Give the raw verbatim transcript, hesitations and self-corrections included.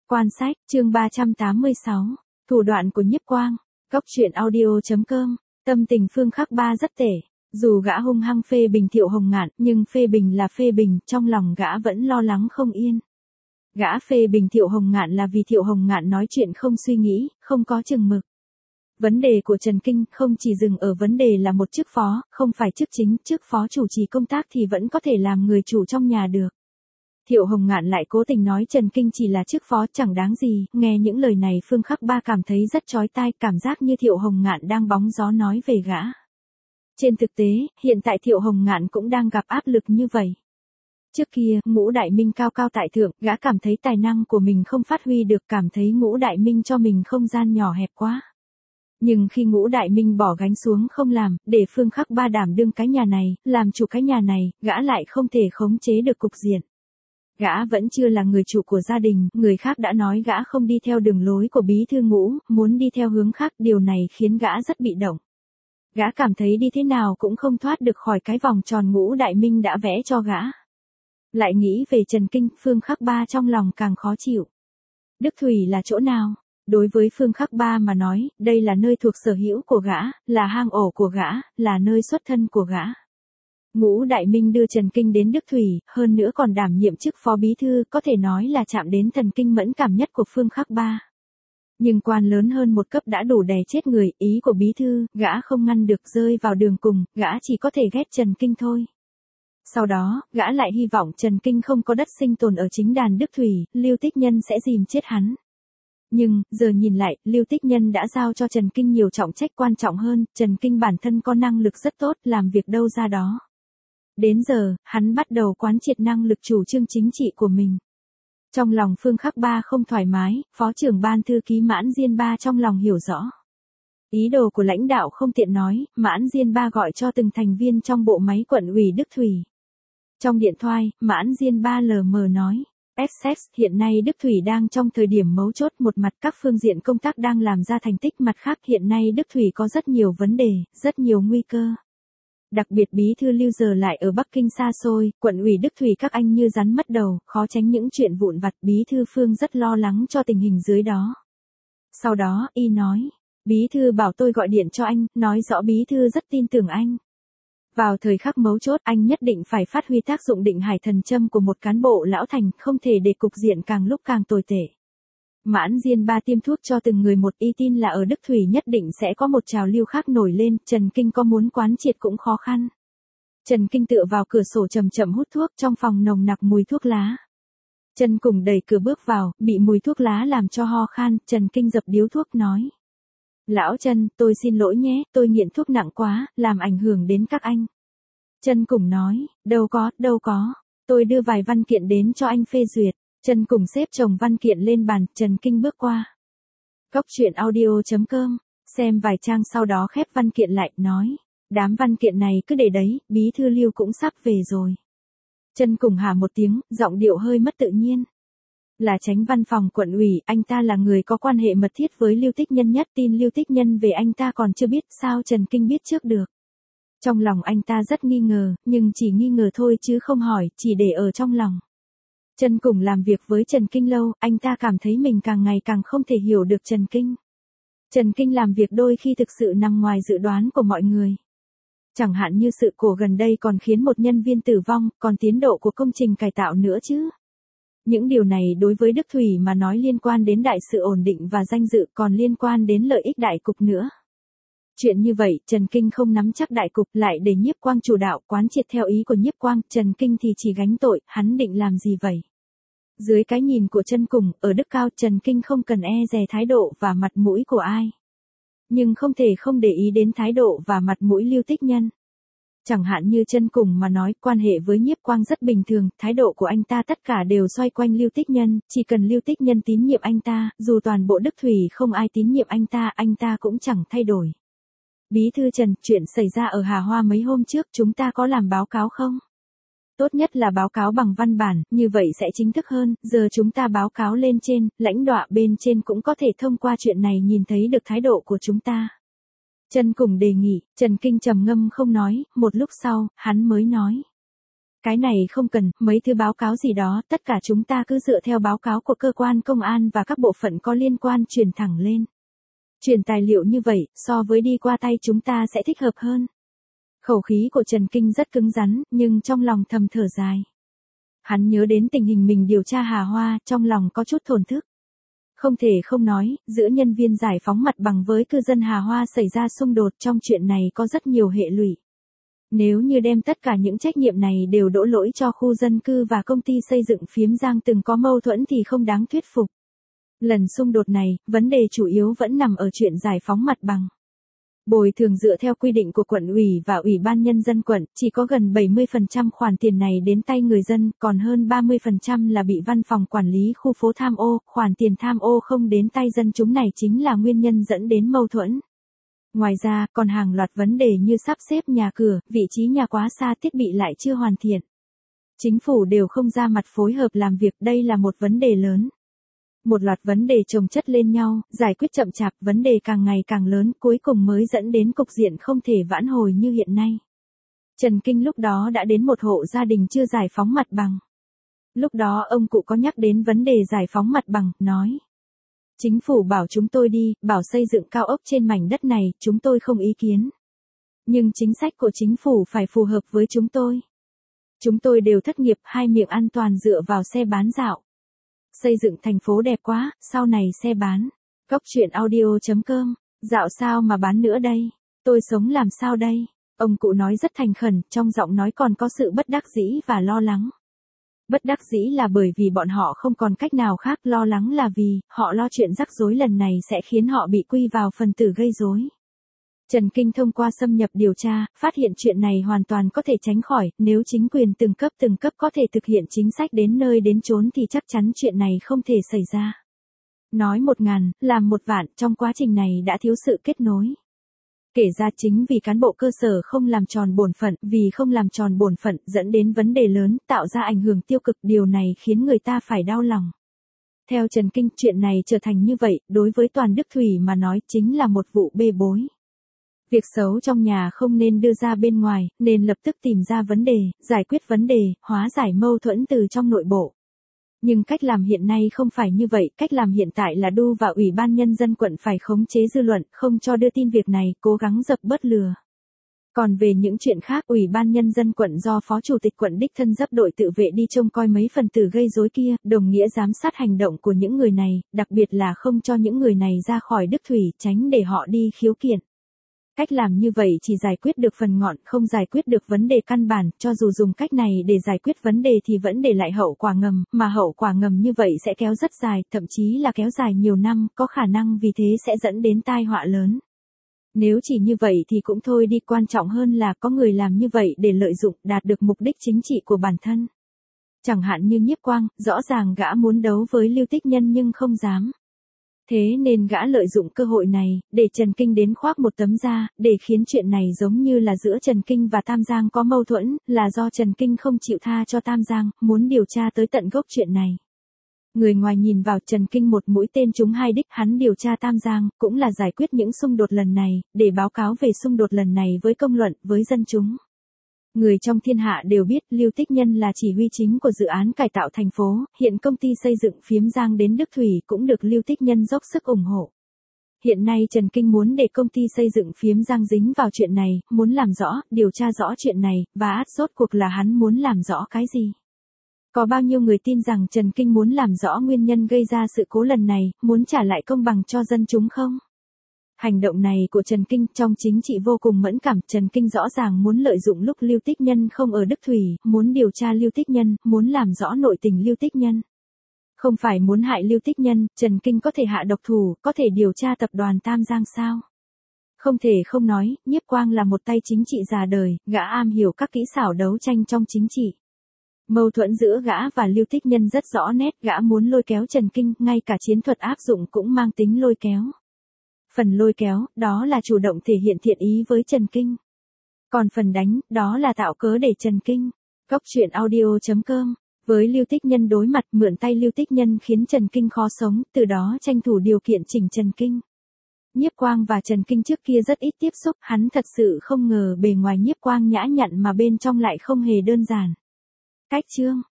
Quan sách, chương ba trăm tám mươi sáu, thủ đoạn của Nhiếp Quang, Cốc truyện audio chấm com, tâm tình Phương Khắc Ba rất tệ. Dù gã hung hăng phê bình Thiệu Hồng Ngạn, nhưng phê bình là phê bình, trong lòng gã vẫn lo lắng không yên. Gã phê bình Thiệu Hồng Ngạn là vì Thiệu Hồng Ngạn nói chuyện không suy nghĩ, không có chừng mực. Vấn đề của Trần Kinh không chỉ dừng ở vấn đề là một chức phó, không phải chức chính, chức phó chủ trì công tác thì vẫn có thể làm người chủ trong nhà được. Thiệu Hồng Ngạn lại cố tình nói Trần Kinh chỉ là chức phó chẳng đáng gì, nghe những lời này Phương Khắc Ba cảm thấy rất chói tai, cảm giác như Thiệu Hồng Ngạn đang bóng gió nói về gã. Trên thực tế, hiện tại Thiệu Hồng Ngạn cũng đang gặp áp lực như vậy. Trước kia, Ngũ Đại Minh cao cao tại thượng, gã cảm thấy tài năng của mình không phát huy được, cảm thấy Ngũ Đại Minh cho mình không gian nhỏ hẹp quá. Nhưng khi Ngũ Đại Minh bỏ gánh xuống không làm, để Phương Khắc Ba đảm đương cái nhà này, làm chủ cái nhà này, gã lại không thể khống chế được cục diện. Gã vẫn chưa là người chủ của gia đình, người khác đã nói gã không đi theo đường lối của bí thư Ngũ, muốn đi theo hướng khác, điều này khiến gã rất bị động. Gã cảm thấy đi thế nào cũng không thoát được khỏi cái vòng tròn Ngũ Đại Minh đã vẽ cho gã. Lại nghĩ về Trần Kinh, Phương Khắc Ba trong lòng càng khó chịu. Đức Thủy là chỗ nào? Đối với Phương Khắc Ba mà nói, đây là nơi thuộc sở hữu của gã, là hang ổ của gã, là nơi xuất thân của gã. Ngũ Đại Minh đưa Trần Kinh đến Đức Thủy, hơn nữa còn đảm nhiệm chức phó bí thư, có thể nói là chạm đến thần kinh mẫn cảm nhất của Phương Khắc Ba. Nhưng quan lớn hơn một cấp đã đủ đè chết người, ý của bí thư, gã không ngăn được, rơi vào đường cùng, gã chỉ có thể ghét Trần Kinh thôi. Sau đó, gã lại hy vọng Trần Kinh không có đất sinh tồn ở chính đàn Đức Thủy, Lưu Tích Nhân sẽ dìm chết hắn. Nhưng, giờ nhìn lại, Lưu Tích Nhân đã giao cho Trần Kinh nhiều trọng trách quan trọng hơn, Trần Kinh bản thân có năng lực rất tốt, làm việc đâu ra đó. Đến giờ, hắn bắt đầu quán triệt năng lực chủ trương chính trị của mình. Trong lòng Phương Khắc Ba không thoải mái, Phó trưởng ban thư ký Mãn Diên Ba trong lòng hiểu rõ. Ý đồ của lãnh đạo không tiện nói, Mãn Diên Ba gọi cho từng thành viên trong bộ máy quận ủy Đức Thủy. Trong điện thoại, Mãn Diên Ba lờ mờ nói, ét ét, hiện nay Đức Thủy đang trong thời điểm mấu chốt, một mặt các phương diện công tác đang làm ra thành tích, mặt khác hiện nay Đức Thủy có rất nhiều vấn đề, rất nhiều nguy cơ. Đặc biệt bí thư Lưu giờ lại ở Bắc Kinh xa xôi, quận ủy Đức Thủy các anh như rắn mất đầu, khó tránh những chuyện vụn vặt, bí thư Phương rất lo lắng cho tình hình dưới đó. Sau đó, y nói, bí thư bảo tôi gọi điện cho anh, nói rõ bí thư rất tin tưởng anh. Vào thời khắc mấu chốt, anh nhất định phải phát huy tác dụng định hải thần châm của một cán bộ lão thành, không thể để cục diện càng lúc càng tồi tệ. Mãn Diên Ba tiêm thuốc cho từng người một, y tin là ở Đức Thủy nhất định sẽ có một trào lưu khác nổi lên, Trần Kinh có muốn quán triệt cũng khó khăn. Trần Kinh tựa vào cửa sổ chậm chậm hút thuốc, trong phòng nồng nặc mùi thuốc lá. Trần Cùng đẩy cửa bước vào, bị mùi thuốc lá làm cho ho khan, Trần Kinh dập điếu thuốc nói. Lão Trần, tôi xin lỗi nhé, tôi nghiện thuốc nặng quá, làm ảnh hưởng đến các anh. Trần Cùng nói, đâu có, đâu có, tôi đưa vài văn kiện đến cho anh phê duyệt. Trần Cùng xếp chồng văn kiện lên bàn, Trần Kinh bước qua. Cốc truyện audio chấm com, xem vài trang sau đó khép văn kiện lại, nói. Đám văn kiện này cứ để đấy, bí thư Lưu cũng sắp về rồi. Trần Cùng hả một tiếng, giọng điệu hơi mất tự nhiên. Là chánh văn phòng quận ủy, anh ta là người có quan hệ mật thiết với Lưu Tích Nhân nhất, tin Lưu Tích Nhân về anh ta còn chưa biết, sao Trần Kinh biết trước được. Trong lòng anh ta rất nghi ngờ, nhưng chỉ nghi ngờ thôi chứ không hỏi, chỉ để ở trong lòng. Trần Cùng làm việc với Trần Kinh lâu, anh ta cảm thấy mình càng ngày càng không thể hiểu được Trần Kinh. Trần Kinh làm việc đôi khi thực sự nằm ngoài dự đoán của mọi người. Chẳng hạn như sự cố gần đây còn khiến một nhân viên tử vong, còn tiến độ của công trình cải tạo nữa chứ. Những điều này đối với Đức Thủy mà nói liên quan đến đại sự ổn định và danh dự, còn liên quan đến lợi ích đại cục nữa. Chuyện như vậy, Trần Kinh không nắm chắc đại cục, lại để Nhiếp Quang chủ đạo, quán triệt theo ý của Nhiếp Quang, Trần Kinh thì chỉ gánh tội, hắn định làm gì vậy? Dưới cái nhìn của Trần Cùng, ở đức cao, Trần Kinh không cần e dè thái độ và mặt mũi của ai. Nhưng không thể không để ý đến thái độ và mặt mũi Lưu Tích Nhân. Chẳng hạn như Trần Cùng mà nói, quan hệ với Nhiếp Quang rất bình thường, thái độ của anh ta tất cả đều xoay quanh Lưu Tích Nhân, chỉ cần Lưu Tích Nhân tín nhiệm anh ta, dù toàn bộ Đức Thủy không ai tín nhiệm anh ta, anh ta cũng chẳng thay đổi. Bí thư Trần, chuyện xảy ra ở Hà Hoa mấy hôm trước, chúng ta có làm báo cáo không? Tốt nhất là báo cáo bằng văn bản, như vậy sẽ chính thức hơn, giờ chúng ta báo cáo lên trên, lãnh đạo bên trên cũng có thể thông qua chuyện này nhìn thấy được thái độ của chúng ta. Trần Cùng đề nghị, Trần Kinh trầm ngâm không nói, một lúc sau, hắn mới nói. Cái này không cần, mấy thứ báo cáo gì đó, tất cả chúng ta cứ dựa theo báo cáo của cơ quan công an và các bộ phận có liên quan truyền thẳng lên. Truyền tài liệu như vậy, so với đi qua tay chúng ta sẽ thích hợp hơn. Khẩu khí của Trần Kinh rất cứng rắn, nhưng trong lòng thầm thở dài. Hắn nhớ đến tình hình mình điều tra Hà Hoa, trong lòng có chút thổn thức. Không thể không nói, giữa nhân viên giải phóng mặt bằng với cư dân Hà Hoa xảy ra xung đột, trong chuyện này có rất nhiều hệ lụy. Nếu như đem tất cả những trách nhiệm này đều đổ lỗi cho khu dân cư và công ty xây dựng Phiếm Giang từng có mâu thuẫn thì không đáng thuyết phục. Lần xung đột này, vấn đề chủ yếu vẫn nằm ở chuyện giải phóng mặt bằng. Bồi thường dựa theo quy định của quận ủy và ủy ban nhân dân quận, chỉ có gần bảy mươi phần trăm khoản tiền này đến tay người dân, còn hơn ba mươi phần trăm là bị văn phòng quản lý khu phố tham ô, khoản tiền tham ô không đến tay dân chúng này chính là nguyên nhân dẫn đến mâu thuẫn. Ngoài ra, còn hàng loạt vấn đề như sắp xếp nhà cửa, vị trí nhà quá xa, thiết bị lại chưa hoàn thiện. Chính phủ đều không ra mặt phối hợp làm việc, đây là một vấn đề lớn. Một loạt vấn đề chồng chất lên nhau, giải quyết chậm chạp, vấn đề càng ngày càng lớn, cuối cùng mới dẫn đến cục diện không thể vãn hồi như hiện nay. Trần Kinh lúc đó đã đến một hộ gia đình chưa giải phóng mặt bằng. Lúc đó ông cụ có nhắc đến vấn đề giải phóng mặt bằng, nói. Chính phủ bảo chúng tôi đi, bảo xây dựng cao ốc trên mảnh đất này, chúng tôi không ý kiến. Nhưng chính sách của chính phủ phải phù hợp với chúng tôi. Chúng tôi đều thất nghiệp, hai miệng ăn toàn dựa vào xe bán dạo. Xây dựng thành phố đẹp quá, sau này xe bán. Góc chuyện audio chấm com, dạo sao mà bán nữa đây? Tôi sống làm sao đây? Ông cụ nói rất thành khẩn, trong giọng nói còn có sự bất đắc dĩ và lo lắng. Bất đắc dĩ là bởi vì bọn họ không còn cách nào khác, lo lắng là vì họ lo chuyện rắc rối lần này sẽ khiến họ bị quy vào phần tử gây rối. Trần Kinh thông qua xâm nhập điều tra, phát hiện chuyện này hoàn toàn có thể tránh khỏi, nếu chính quyền từng cấp từng cấp có thể thực hiện chính sách đến nơi đến chốn thì chắc chắn chuyện này không thể xảy ra. Nói một ngàn, làm một vạn, trong quá trình này đã thiếu sự kết nối. Kể ra chính vì cán bộ cơ sở không làm tròn bổn phận, vì không làm tròn bổn phận dẫn đến vấn đề lớn, tạo ra ảnh hưởng tiêu cực, điều này khiến người ta phải đau lòng. Theo Trần Kinh, chuyện này trở thành như vậy, đối với toàn Đức Thủy mà nói chính là một vụ bê bối. Việc xấu trong nhà không nên đưa ra bên ngoài, nên lập tức tìm ra vấn đề, giải quyết vấn đề, hóa giải mâu thuẫn từ trong nội bộ. Nhưng cách làm hiện nay không phải như vậy, cách làm hiện tại là Đu và Ủy ban Nhân dân quận phải khống chế dư luận, không cho đưa tin việc này, cố gắng dập bớt lừa. Còn về những chuyện khác, Ủy ban Nhân dân quận do Phó Chủ tịch quận đích thân dấp đội tự vệ đi trông coi mấy phần tử gây rối kia, đồng nghĩa giám sát hành động của những người này, đặc biệt là không cho những người này ra khỏi Đức Thủy, tránh để họ đi khiếu kiện. Cách làm như vậy chỉ giải quyết được phần ngọn, không giải quyết được vấn đề căn bản, cho dù dùng cách này để giải quyết vấn đề thì vẫn để lại hậu quả ngầm, mà hậu quả ngầm như vậy sẽ kéo rất dài, thậm chí là kéo dài nhiều năm, có khả năng vì thế sẽ dẫn đến tai họa lớn. Nếu chỉ như vậy thì cũng thôi đi, quan trọng hơn là có người làm như vậy để lợi dụng, đạt được mục đích chính trị của bản thân. Chẳng hạn như Nhiếp Quang, rõ ràng gã muốn đấu với Lưu Tích Nhân nhưng không dám. Thế nên gã lợi dụng cơ hội này, để Trần Kinh đến khoác một tấm da, để khiến chuyện này giống như là giữa Trần Kinh và Tam Giang có mâu thuẫn, là do Trần Kinh không chịu tha cho Tam Giang, muốn điều tra tới tận gốc chuyện này. Người ngoài nhìn vào Trần Kinh một mũi tên trúng hai đích, hắn điều tra Tam Giang, cũng là giải quyết những xung đột lần này, để báo cáo về xung đột lần này với công luận, với dân chúng. Người trong thiên hạ đều biết Lưu Tích Nhân là chỉ huy chính của dự án cải tạo thành phố, hiện công ty xây dựng Phiếm Giang đến Đức Thủy cũng được Lưu Tích Nhân dốc sức ủng hộ. Hiện nay Trần Kinh muốn để công ty xây dựng Phiếm Giang dính vào chuyện này, muốn làm rõ, điều tra rõ chuyện này, và át rốt cuộc là hắn muốn làm rõ cái gì. Có bao nhiêu người tin rằng Trần Kinh muốn làm rõ nguyên nhân gây ra sự cố lần này, muốn trả lại công bằng cho dân chúng không? Hành động này của Trần Kinh trong chính trị vô cùng mẫn cảm, Trần Kinh rõ ràng muốn lợi dụng lúc Lưu Tích Nhân không ở Đức Thủy, muốn điều tra Lưu Tích Nhân, muốn làm rõ nội tình Lưu Tích Nhân. Không phải muốn hại Lưu Tích Nhân, Trần Kinh có thể hạ độc thủ, có thể điều tra tập đoàn Tam Giang sao? Không thể không nói, Nhiếp Quang là một tay chính trị già đời, gã am hiểu các kỹ xảo đấu tranh trong chính trị. Mâu thuẫn giữa gã và Lưu Tích Nhân rất rõ nét, gã muốn lôi kéo Trần Kinh, ngay cả chiến thuật áp dụng cũng mang tính lôi kéo. Phần lôi kéo, đó là chủ động thể hiện thiện ý với Trần Kinh. Còn phần đánh, đó là tạo cớ để Trần Kinh. Góc chuyện audio chấm com, với Lưu Tích Nhân đối mặt, mượn tay Lưu Tích Nhân khiến Trần Kinh khó sống, từ đó tranh thủ điều kiện chỉnh Trần Kinh. Nhiếp Quang và Trần Kinh trước kia rất ít tiếp xúc, hắn thật sự không ngờ bề ngoài Nhiếp Quang nhã nhặn mà bên trong lại không hề đơn giản. Cách chương